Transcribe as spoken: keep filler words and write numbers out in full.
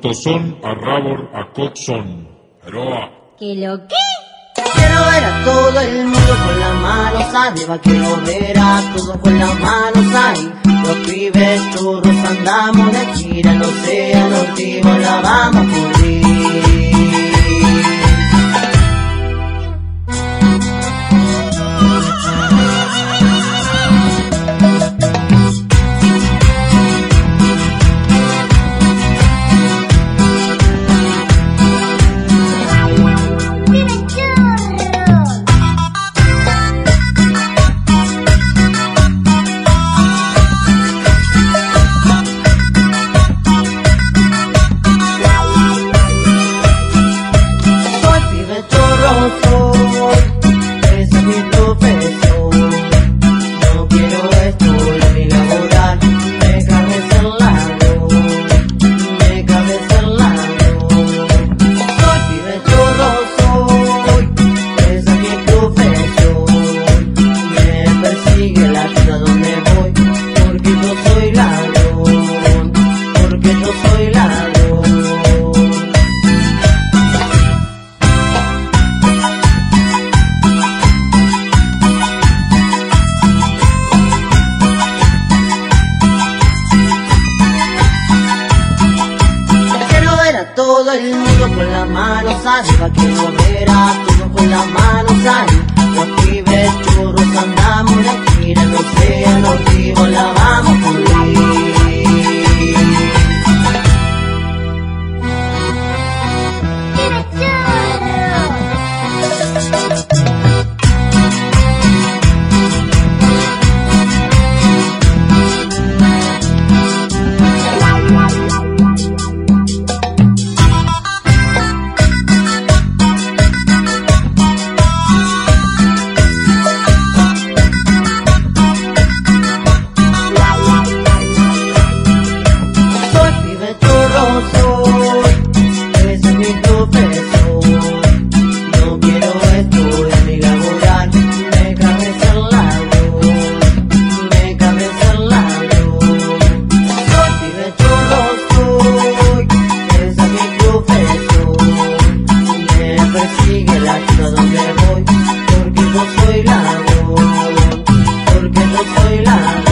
Tozón a Rabor a Cotzón. Aroa. ¿Qué lo qué? Quiero ver a todo el mundo con las manos arriba, quiero ver a todos con las manos ahí. Los pibes churros andamos de gira, el océano activo la vamos a cubrir. Todo el mundo con las manos arriba, quiero ver a todos con las manos ahí. Los pibes churros andamos de gira, el océano activo la vamos a cubrir. Donde voy, porque yo soy ladrón, porque yo soy ladrón.